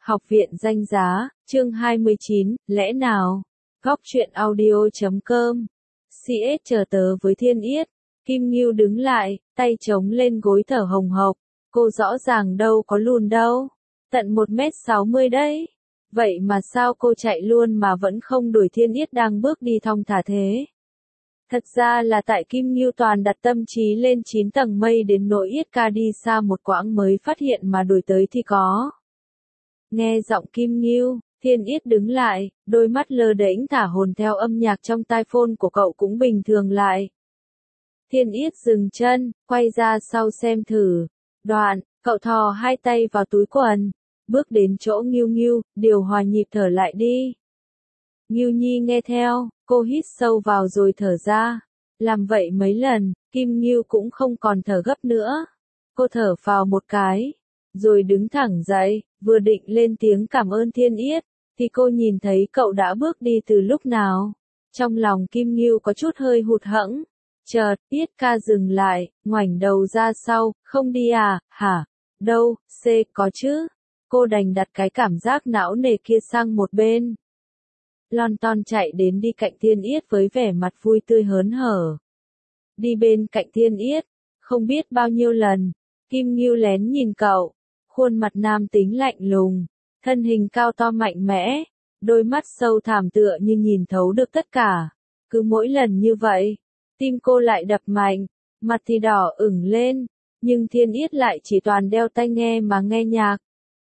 Học viện Danh Giá, chương 29, lẽ nào? Góc truyện audio.com. CS chờ tớ với Thiên Yết. Kim Ngưu đứng lại, tay chống lên gối thở hồng hộc. Cô rõ ràng đâu có lùn đâu. Tận 1m60 đấy. Vậy mà sao cô chạy luôn mà vẫn không đuổi Thiên Yết đang bước đi thong thả thế? Thật ra là tại Kim Ngưu toàn đặt tâm trí lên 9 tầng mây đến nỗi Yết ca đi xa một quãng mới phát hiện mà đuổi tới thì có. Nghe giọng Kim Ngưu, Thiên Yết đứng lại, đôi mắt lơ đễnh thả hồn theo âm nhạc trong tai phone của cậu cũng bình thường lại. Thiên Yết dừng chân, quay ra sau xem thử. Đoạn, cậu thò hai tay vào túi quần, bước đến chỗ Ngưu Ngưu, điều hòa nhịp thở lại đi. Ngưu Nhi nghe theo, cô hít sâu vào rồi thở ra. Làm vậy mấy lần, Kim Ngưu cũng không còn thở gấp nữa. Cô thở phào một cái, rồi đứng thẳng dậy, vừa định lên tiếng cảm ơn Thiên Yết, thì cô nhìn thấy cậu đã bước đi từ lúc nào. Trong lòng Kim Ngưu có chút hơi hụt hẫng. Chợt, Yết ca dừng lại, ngoảnh đầu ra sau, không đi à, hả? Đâu, có chứ. Cô đành đặt cái cảm giác não nề kia sang một bên. Lon ton chạy đến đi cạnh Thiên Yết với vẻ mặt vui tươi hớn hở. Đi bên cạnh Thiên Yết, không biết bao nhiêu lần, Kim Ngưu lén nhìn cậu, khuôn mặt nam tính lạnh lùng, thân hình cao to mạnh mẽ, đôi mắt sâu thẳm tựa như nhìn thấu được tất cả. Cứ mỗi lần như vậy, tim cô lại đập mạnh, mặt thì đỏ ửng lên, nhưng Thiên Yết lại chỉ toàn đeo tai nghe mà nghe nhạc.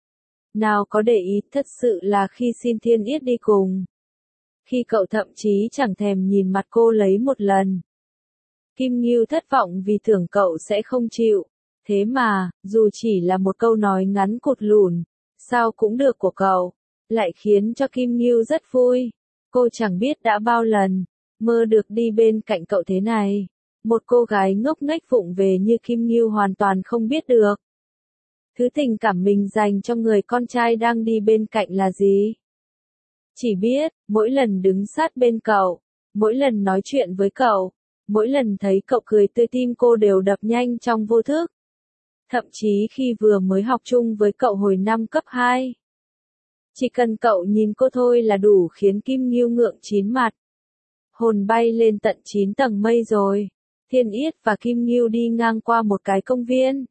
Nào có để ý, thật sự là khi xin Thiên Yết đi cùng. Khi cậu thậm chí chẳng thèm nhìn mặt cô lấy một lần. Kim Ngưu thất vọng vì tưởng cậu sẽ không chịu. Thế mà, dù chỉ là một câu nói ngắn cụt lủn, sao cũng được của cậu, lại khiến cho Kim Ngưu rất vui. Cô chẳng biết đã bao lần, mơ được đi bên cạnh cậu thế này. Một cô gái ngốc nghếch vụng về như Kim Ngưu hoàn toàn không biết được. Thứ tình cảm mình dành cho người con trai đang đi bên cạnh là gì? Chỉ biết, mỗi lần đứng sát bên cậu, mỗi lần nói chuyện với cậu, mỗi lần thấy cậu cười tươi tim cô đều đập nhanh trong vô thức. Thậm chí khi vừa mới học chung với cậu hồi năm cấp 2. Chỉ cần cậu nhìn cô thôi là đủ khiến Kim Ngưu ngượng chín mặt. Hồn bay lên tận 9 tầng mây rồi. Thiên Yết và Kim Ngưu đi ngang qua một cái công viên.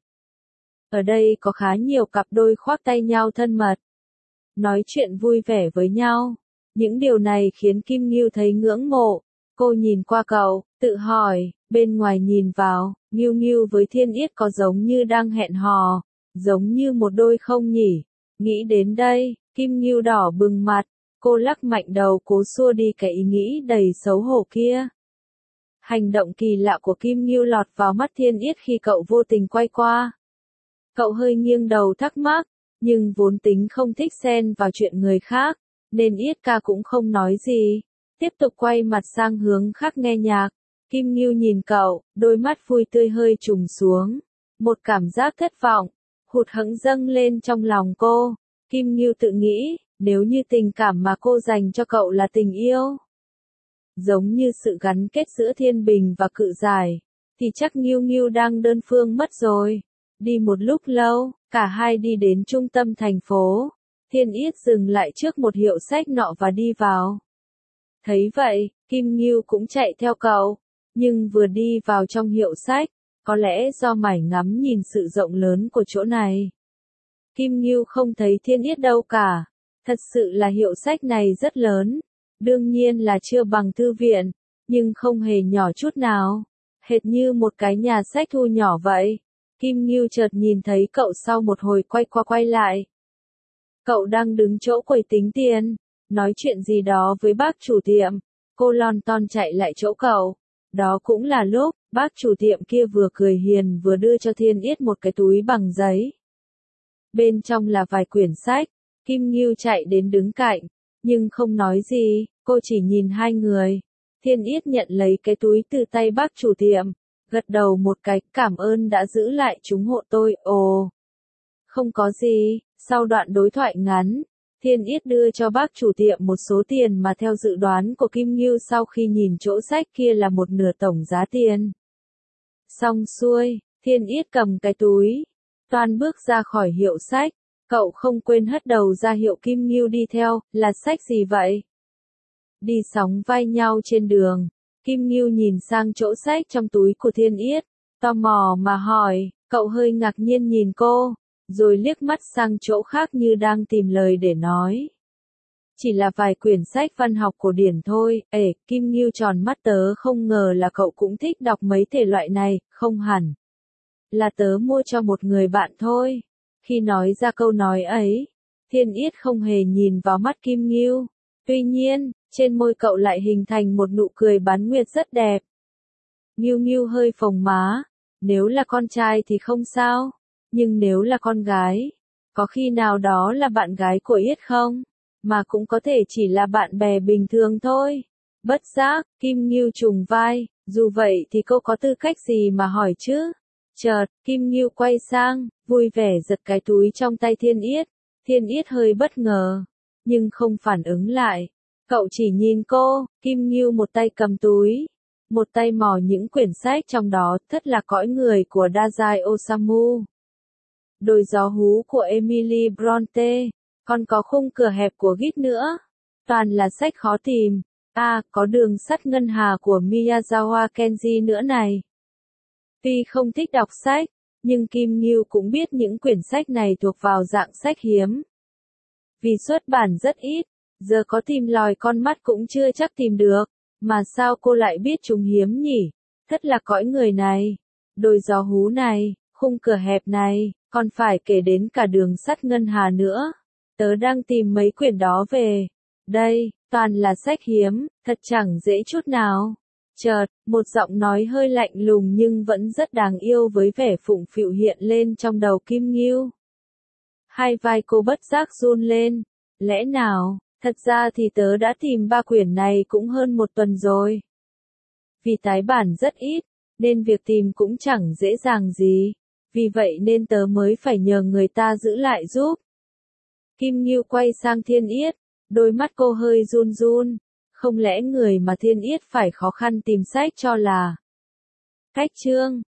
Ở đây có khá nhiều cặp đôi khoác tay nhau thân mật, nói chuyện vui vẻ với nhau. Những điều này khiến Kim Ngưu thấy ngưỡng mộ. Cô nhìn qua cậu, tự hỏi, bên ngoài nhìn vào, Ngưu Ngưu với Thiên Yết có giống như đang hẹn hò, giống như một đôi không nhỉ? Nghĩ đến đây, Kim Ngưu đỏ bừng mặt, cô lắc mạnh đầu cố xua đi cái ý nghĩ đầy xấu hổ kia. Hành động kỳ lạ của Kim Ngưu lọt vào mắt Thiên Yết khi cậu vô tình quay qua. Cậu hơi nghiêng đầu thắc mắc, nhưng vốn tính không thích xen vào chuyện người khác, nên Yết ca cũng không nói gì, tiếp tục quay mặt sang hướng khác nghe nhạc. Kim Ngưu nhìn cậu, đôi mắt vui tươi hơi trùng xuống, một cảm giác thất vọng, hụt hẫng dâng lên trong lòng cô. Kim Ngưu tự nghĩ, nếu như tình cảm mà cô dành cho cậu là tình yêu, giống như sự gắn kết giữa Thiên Bình và Cự Giải, thì chắc Ngưu Ngưu đang đơn phương mất rồi. Đi một lúc lâu, cả hai đi đến trung tâm thành phố. Thiên Yết dừng lại trước một hiệu sách nọ và đi vào. Thấy vậy, Kim Ngưu cũng chạy theo cậu. Nhưng vừa đi vào trong hiệu sách, có lẽ do mải ngắm nhìn sự rộng lớn của chỗ này, Kim Ngưu không thấy Thiên Yết đâu cả. Thật sự là hiệu sách này rất lớn. Đương nhiên là chưa bằng thư viện, nhưng không hề nhỏ chút nào. Hệt như một cái nhà sách thu nhỏ vậy. Kim Ngưu chợt nhìn thấy cậu sau một hồi quay qua quay lại. Cậu đang đứng chỗ quầy tính tiền, nói chuyện gì đó với bác chủ tiệm. Cô lon ton chạy lại chỗ cậu. Đó cũng là lúc, bác chủ tiệm kia vừa cười hiền vừa đưa cho Thiên Yết một cái túi bằng giấy. Bên trong là vài quyển sách. Kim Ngưu chạy đến đứng cạnh, nhưng không nói gì, cô chỉ nhìn hai người. Thiên Yết nhận lấy cái túi từ tay bác chủ tiệm, gật đầu một cái, cảm ơn đã giữ lại chúng hộ tôi. Ồ, không có gì. Sau đoạn đối thoại ngắn, Thiên Yết đưa cho bác chủ tiệm một số tiền mà theo dự đoán của Kim Ngưu sau khi nhìn chỗ sách kia là một nửa tổng giá tiền. Xong xuôi, Thiên Yết cầm cái túi, toan bước ra khỏi hiệu sách. Cậu không quên hất đầu ra hiệu Kim Ngưu đi theo, là sách gì vậy? Đi sóng vai nhau trên đường, Kim Ngưu nhìn sang chỗ sách trong túi của Thiên Yết, tò mò mà hỏi, cậu hơi ngạc nhiên nhìn cô, rồi liếc mắt sang chỗ khác như đang tìm lời để nói. Chỉ là vài quyển sách văn học cổ điển thôi, Kim Ngưu tròn mắt, tớ không ngờ là cậu cũng thích đọc mấy thể loại này, không hẳn. Là tớ mua cho một người bạn thôi. Khi nói ra câu nói ấy, Thiên Yết không hề nhìn vào mắt Kim Ngưu. Tuy nhiên, trên môi cậu lại hình thành một nụ cười bán nguyệt rất đẹp. Ngưu Ngưu hơi phồng má, nếu là con trai thì không sao, nhưng nếu là con gái, có khi nào đó là bạn gái của Yết không? Mà cũng có thể chỉ là bạn bè bình thường thôi. Bất giác, Kim Ngưu trùng vai, dù vậy thì cô có tư cách gì mà hỏi chứ? Chợt, Kim Ngưu quay sang, vui vẻ giật cái túi trong tay Thiên Yết. Thiên Yết hơi bất ngờ, nhưng không phản ứng lại. Cậu chỉ nhìn cô, Kim Ngưu một tay cầm túi, một tay mò những quyển sách trong đó, thất là cõi người của Dazai Osamu. Đồi gió hú của Emily Bronte, còn có khung cửa hẹp của Git nữa. Toàn là sách khó tìm. Có đường sắt ngân hà của Miyazawa Kenji nữa này. Tuy không thích đọc sách, nhưng Kim Ngưu cũng biết những quyển sách này thuộc vào dạng sách hiếm. Vì xuất bản rất ít, giờ có tìm lòi con mắt cũng chưa chắc tìm được. Mà sao cô lại biết chúng hiếm nhỉ? Thất là cõi người này, đồi gió hú này, khung cửa hẹp này, còn phải kể đến cả đường sắt ngân hà nữa. Tớ đang tìm mấy quyển đó về. Đây, toàn là sách hiếm, thật chẳng dễ chút nào. Chợt, một giọng nói hơi lạnh lùng nhưng vẫn rất đáng yêu với vẻ phụng phịu hiện lên trong đầu Kim Ngưu. Hai vai cô bất giác run lên. Lẽ nào, thật ra thì tớ đã tìm 3 quyển này cũng hơn 1 tuần rồi. Vì tái bản rất ít, nên việc tìm cũng chẳng dễ dàng gì. Vì vậy nên tớ mới phải nhờ người ta giữ lại giúp. Kim Ngưu quay sang Thiên Yết, đôi mắt cô hơi run run. Không lẽ người mà Thiên Yết phải khó khăn tìm sách cho là Cách Chương